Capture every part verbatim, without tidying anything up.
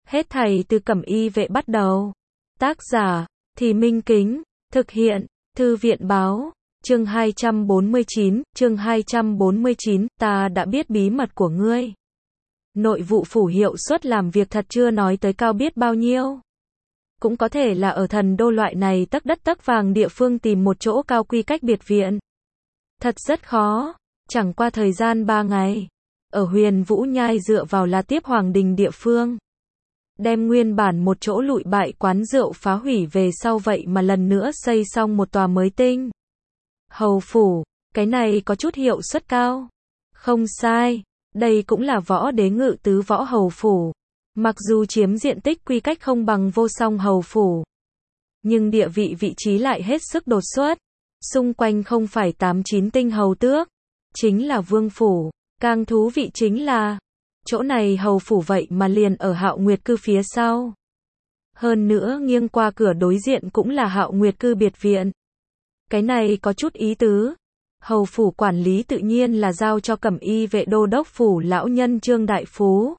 Hết thảy từ Cẩm Y vệ bắt đầu. Tác giả, Thì Minh Kính, thực hiện, Thư viện báo, chương hai trăm bốn mươi chín, chương hai trăm bốn mươi chín, ta đã biết bí mật của ngươi. Nội vụ phủ hiệu suất làm việc thật chưa nói tới cao biết bao nhiêu. Cũng có thể là ở thần đô loại này tấc đất tấc vàng địa phương tìm một chỗ cao quy cách biệt viện. Thật rất khó, chẳng qua thời gian ba ngày. Ở Huyền Vũ Nhai dựa vào là tiếp Hoàng Đình địa phương. Đem nguyên bản một chỗ lụi bại quán rượu phá hủy về sau vậy mà lần nữa xây xong một tòa mới tinh. Hầu phủ, cái này có chút hiệu suất cao. Không sai, đây cũng là võ đế ngự tứ võ hầu phủ. Mặc dù chiếm diện tích quy cách không bằng vô song hầu phủ, nhưng địa vị vị trí lại hết sức đột xuất. Xung quanh không phải tám chín tinh hầu tước, chính là vương phủ. Càng thú vị chính là, chỗ này hầu phủ vậy mà liền ở Hạo Nguyệt cư phía sau. Hơn nữa nghiêng qua cửa đối diện cũng là Hạo Nguyệt cư biệt viện. Cái này có chút ý tứ. Hầu phủ quản lý tự nhiên là giao cho Cẩm Y vệ đô đốc phủ lão nhân Trương Đại Phú.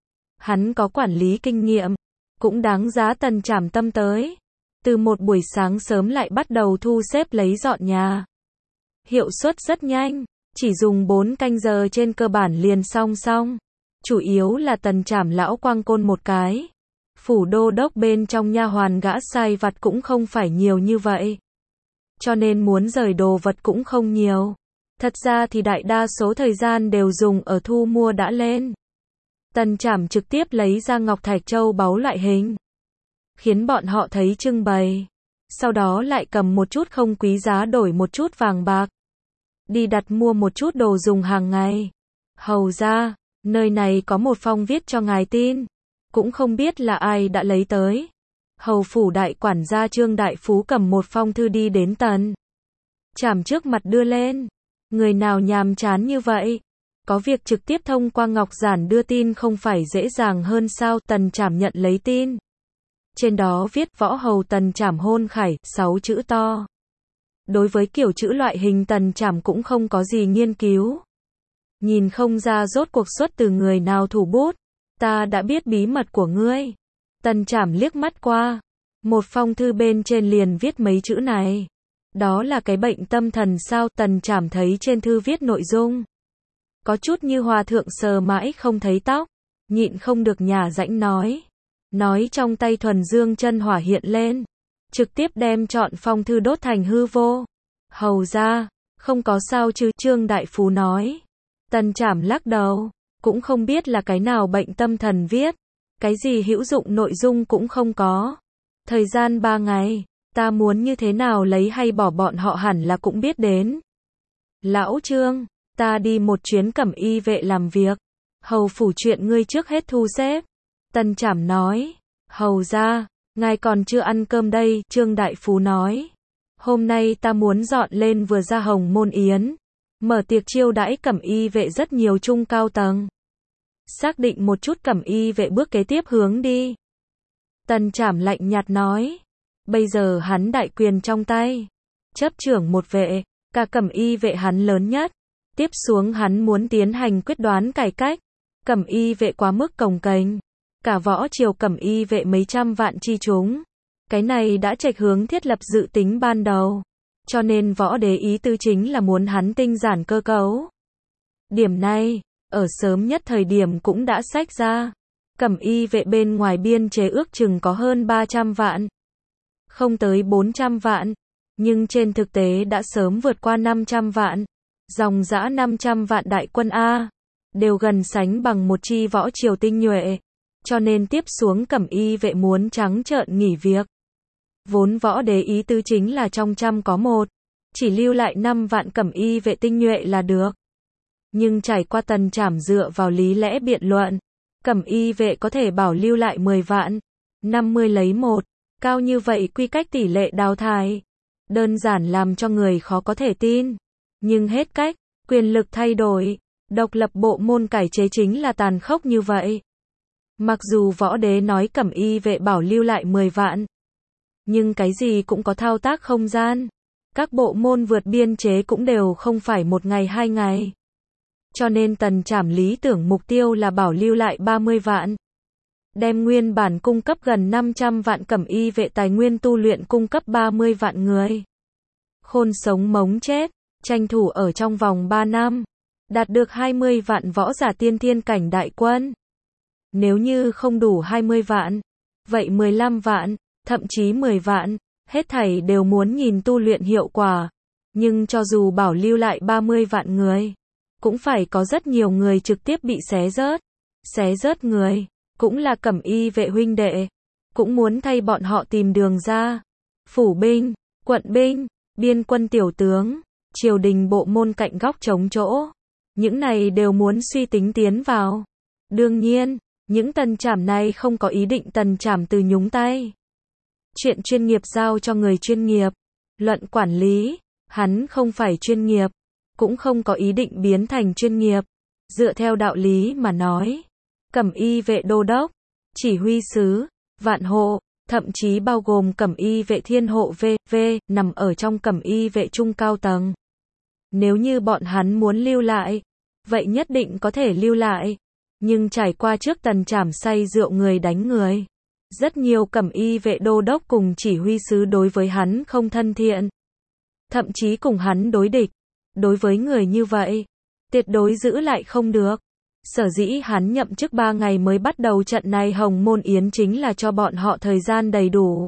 Hắn có quản lý kinh nghiệm, cũng đáng giá Tần Trảm tâm tới. Từ một buổi sáng sớm lại bắt đầu thu xếp lấy dọn nhà. Hiệu suất rất nhanh, chỉ dùng bốn canh giờ trên cơ bản liền xong xong. Chủ yếu là Tần Trảm lão quang côn một cái. Phủ đô đốc bên trong nha hoàn gã sai vặt cũng không phải nhiều như vậy. Cho nên muốn rời đồ vật cũng không nhiều. Thật ra thì đại đa số thời gian đều dùng ở thu mua đã lên. Tần Trảm trực tiếp lấy ra ngọc thạch châu báu loại hình, khiến bọn họ thấy trưng bày. Sau đó lại cầm một chút không quý giá đổi một chút vàng bạc. Đi đặt mua một chút đồ dùng hàng ngày. Hầu ra, nơi này có một phong viết cho ngài tin. Cũng không biết là ai đã lấy tới. Hầu phủ đại quản gia Trương Đại Phú cầm một phong thư đi đến Tần Trảm trước mặt đưa lên. Người nào nhàm chán như vậy? Có việc trực tiếp thông qua ngọc giản đưa tin không phải dễ dàng hơn sao? Tần Trảm nhận lấy tin. Trên đó viết võ hầu Tần Trảm hôn khải, sáu chữ to. Đối với kiểu chữ loại hình Tần Trảm cũng không có gì nghiên cứu. Nhìn không ra rốt cuộc xuất từ người nào thủ bút. Ta đã biết bí mật của ngươi. Tần Trảm liếc mắt qua. Một phong thư bên trên liền viết mấy chữ này. Đó là cái bệnh tâm thần sao? Tần Trảm thấy trên thư viết nội dung. Có chút như hòa thượng sờ mãi không thấy tóc. Nhịn không được nhả rãnh nói. Nói trong tay thuần dương chân hỏa hiện lên. Trực tiếp đem trọn phong thư đốt thành hư vô. Hầu ra, không có sao chứ? Trương Đại Phú nói. Tần Trảm lắc đầu. Cũng không biết là cái nào bệnh tâm thần viết. Cái gì hữu dụng nội dung cũng không có. Thời gian ba ngày. Ta muốn như thế nào lấy hay bỏ bọn họ hẳn là cũng biết đến. Lão Trương, ta đi một chuyến Cẩm Y vệ làm việc. Hầu phủ chuyện ngươi trước hết thu xếp. Tần Trảm nói. Hầu ra, ngài còn chưa ăn cơm đây. Trương Đại Phú nói. Hôm nay ta muốn dọn lên vừa ra Hồng Môn Yến. Mở tiệc chiêu đãi Cẩm Y vệ rất nhiều trung cao tầng. Xác định một chút Cẩm Y vệ bước kế tiếp hướng đi. Tần Trảm lạnh nhạt nói. Bây giờ hắn đại quyền trong tay. Chấp trưởng một vệ. Cả Cẩm Y vệ hắn lớn nhất. Tiếp xuống hắn muốn tiến hành quyết đoán cải cách. Cẩm Y vệ quá mức cồng kềnh. Cả võ triều Cẩm Y vệ mấy trăm vạn chi chúng. Cái này đã chệch hướng thiết lập dự tính ban đầu. Cho nên võ đế ý tư chính là muốn hắn tinh giản cơ cấu. Điểm này, ở sớm nhất thời điểm cũng đã sách ra. Cẩm Y vệ bên ngoài biên chế ước chừng có hơn ba trăm vạn. Không tới bốn trăm vạn. Nhưng trên thực tế đã sớm vượt qua năm trăm vạn. Dòng dã năm trăm vạn đại quân A. Đều gần sánh bằng một chi võ triều tinh nhuệ. Cho nên tiếp xuống Cẩm Y vệ muốn trắng trợn nghỉ việc. Vốn võ đế ý tứ chính là trong trăm có một. Chỉ lưu lại năm vạn Cẩm Y vệ tinh nhuệ là được. Nhưng trải qua Tần Trảm dựa vào lý lẽ biện luận. Cẩm Y vệ có thể bảo lưu lại mười vạn. năm mươi lấy một. Cao như vậy quy cách tỷ lệ đào thải. Đơn giản làm cho người khó có thể tin. Nhưng hết cách, quyền lực thay đổi. Độc lập bộ môn cải chế chính là tàn khốc như vậy. Mặc dù võ đế nói Cẩm Y vệ bảo lưu lại mười vạn. Nhưng cái gì cũng có thao tác không gian. Các bộ môn vượt biên chế cũng đều không phải một ngày hai ngày. Cho nên Tần Trảm lý tưởng mục tiêu là bảo lưu lại ba mươi vạn. đem nguyên bản cung cấp gần năm trăm vạn cẩm y vệ tài nguyên tu luyện cung cấp ba mươi vạn người. Khôn sống mống chết, tranh thủ ở trong vòng ba năm, đạt được hai mươi vạn võ giả tiên thiên cảnh đại quân. Nếu như không đủ hai mươi vạn, vậy mười lăm vạn, thậm chí mười vạn, hết thảy đều muốn nhìn tu luyện hiệu quả. Nhưng cho dù bảo lưu lại ba mươi vạn người, cũng phải có rất nhiều người trực tiếp bị xé rớt. Xé rớt người, cũng là cẩm y vệ huynh đệ, cũng muốn thay bọn họ tìm đường ra. Phủ binh, quận binh, biên quân tiểu tướng, triều đình bộ môn cạnh góc chống chỗ. Những này đều muốn suy tính tiến vào. Đương nhiên, những tần trảm này không có ý định tần trảm từ nhúng tay. Chuyện chuyên nghiệp giao cho người chuyên nghiệp. Luận quản lý, hắn không phải chuyên nghiệp, cũng không có ý định biến thành chuyên nghiệp. Dựa theo đạo lý mà nói, cẩm y vệ đô đốc, chỉ huy sứ, vạn hộ, thậm chí bao gồm cẩm y vệ thiên hộ vê vê, nằm ở trong cẩm y vệ trung cao tầng. Nếu như bọn hắn muốn lưu lại, vậy nhất định có thể lưu lại. Nhưng trải qua trước tần trảm say rượu người đánh người, rất nhiều cẩm y vệ đô đốc cùng chỉ huy sứ đối với hắn không thân thiện, thậm chí cùng hắn đối địch. Đối với người như vậy, tuyệt đối giữ lại không được. Sở dĩ hắn nhậm chức ba ngày mới bắt đầu trận này Hồng Môn Yến chính là cho bọn họ thời gian đầy đủ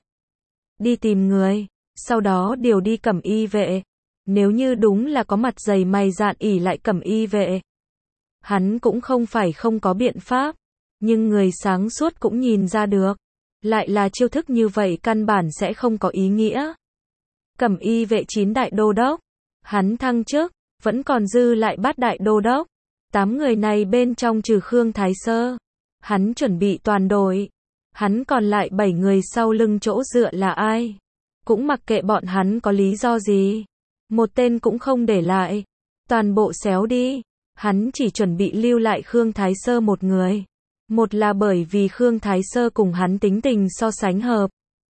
đi tìm người, sau đó điều đi cẩm y vệ. Nếu như đúng là có mặt dày mày dạn ỉ lại cẩm y vệ, hắn cũng không phải không có biện pháp, nhưng người sáng suốt cũng nhìn ra được, lại là chiêu thức như vậy căn bản sẽ không có ý nghĩa. Cẩm y vệ chín đại đô đốc, hắn thăng chức, vẫn còn dư lại bát đại đô đốc. Tám người này bên trong trừ Khương Thái Sơ, hắn chuẩn bị toàn đội. Hắn còn lại bảy người sau lưng chỗ dựa là ai? Cũng mặc kệ bọn hắn có lý do gì, một tên cũng không để lại, toàn bộ xéo đi. Hắn chỉ chuẩn bị lưu lại Khương Thái Sơ một người. Một là bởi vì Khương Thái Sơ cùng hắn tính tình so sánh hợp.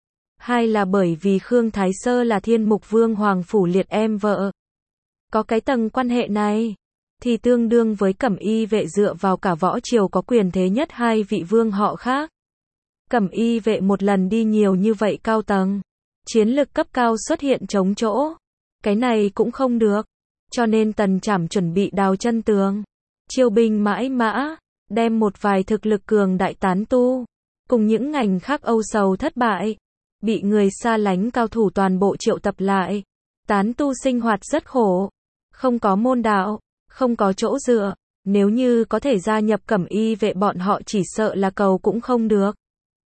Hai là bởi vì Khương Thái Sơ là Thiên Mục Vương Hoàng Phủ Liệt em vợ. Có cái tầng quan hệ này, thì tương đương với cẩm y vệ dựa vào cả võ triều có quyền thế nhất hai vị vương họ khác. Cẩm y vệ một lần đi nhiều như vậy cao tầng, chiến lực cấp cao xuất hiện chống chỗ. Cái này cũng không được. Cho nên tần trảm chuẩn bị đào chân tường, chiêu binh mãi mã, đem một vài thực lực cường đại tán tu, cùng những ngành khác âu sầu thất bại, bị người xa lánh cao thủ toàn bộ triệu tập lại. Tán tu sinh hoạt rất khổ, không có môn đạo, không có chỗ dựa, nếu như có thể gia nhập cẩm y vệ bọn họ chỉ sợ là cầu cũng không được.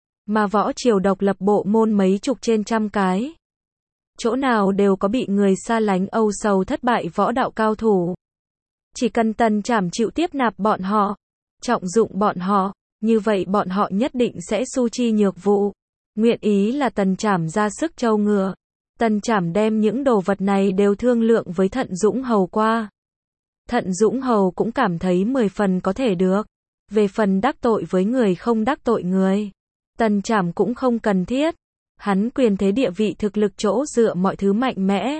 Mà võ triều độc lập bộ môn mấy chục trên trăm cái, chỗ nào đều có bị người xa lánh âu sầu thất bại võ đạo cao thủ. Chỉ cần tần trảm chịu tiếp nạp bọn họ, trọng dụng bọn họ, như vậy bọn họ nhất định sẽ su chi nhược vụ. Nguyện ý là tần trảm ra sức trâu ngựa. Tần trảm đem những đồ vật này đều thương lượng với Thận Dũng Hầu qua. Thận Dũng Hầu cũng cảm thấy mười phần có thể được. Về phần đắc tội với người không đắc tội người, tần trảm cũng không cần thiết. Hắn quyền thế địa vị thực lực chỗ dựa mọi thứ mạnh mẽ.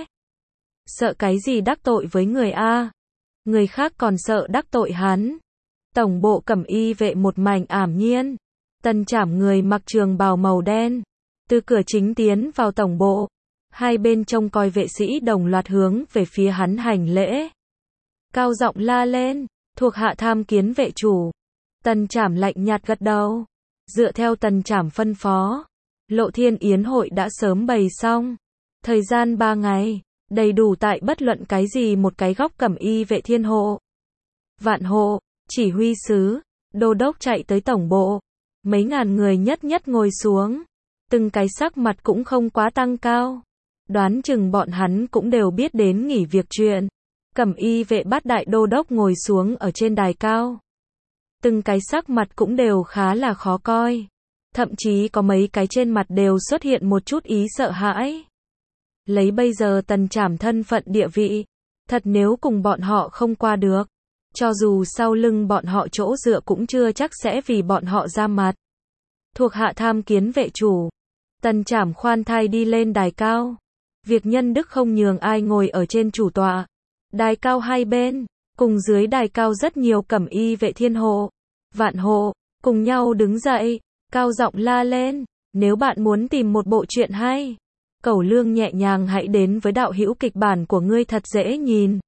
Sợ cái gì đắc tội với người a? Người khác còn sợ đắc tội hắn. Tổng bộ cẩm y vệ một mảnh ảm nhiên. Tần trảm người mặc trường bào màu đen, từ cửa chính tiến vào tổng bộ. Hai bên trông coi vệ sĩ đồng loạt hướng về phía hắn hành lễ. Cao giọng la lên, thuộc hạ tham kiến vệ chủ. Tần trảm lạnh nhạt gật đầu. Dựa theo tần trảm phân phó, Lộ Thiên Yến hội đã sớm bày xong. Thời gian ba ngày, đầy đủ tại bất luận cái gì một cái góc cẩm y vệ thiên hộ, vạn hộ, chỉ huy sứ, đô đốc chạy tới tổng bộ. Mấy ngàn người nhất nhất ngồi xuống. Từng cái sắc mặt cũng không quá tăng cao. Đoán chừng bọn hắn cũng đều biết đến nghỉ việc chuyện. Cẩm y vệ bát đại đô đốc ngồi xuống ở trên đài cao. Từng cái sắc mặt cũng đều khá là khó coi. Thậm chí có mấy cái trên mặt đều xuất hiện một chút ý sợ hãi. Lấy bây giờ tần trảm thân phận địa vị, thật nếu cùng bọn họ không qua được, cho dù sau lưng bọn họ chỗ dựa cũng chưa chắc sẽ vì bọn họ ra mặt. Thuộc hạ tham kiến vệ chủ. Tần trảm khoan thai đi lên đài cao. Việc nhân đức không nhường ai ngồi ở trên chủ tọa. Đài cao hai bên, cùng dưới đài cao rất nhiều cẩm y vệ thiên hộ, vạn hộ, cùng nhau đứng dậy. cao giọng la lên. Nếu bạn muốn tìm một bộ truyện hay, cẩu lương nhẹ nhàng hãy đến với đạo hữu kịch bản của ngươi thật dễ nhìn.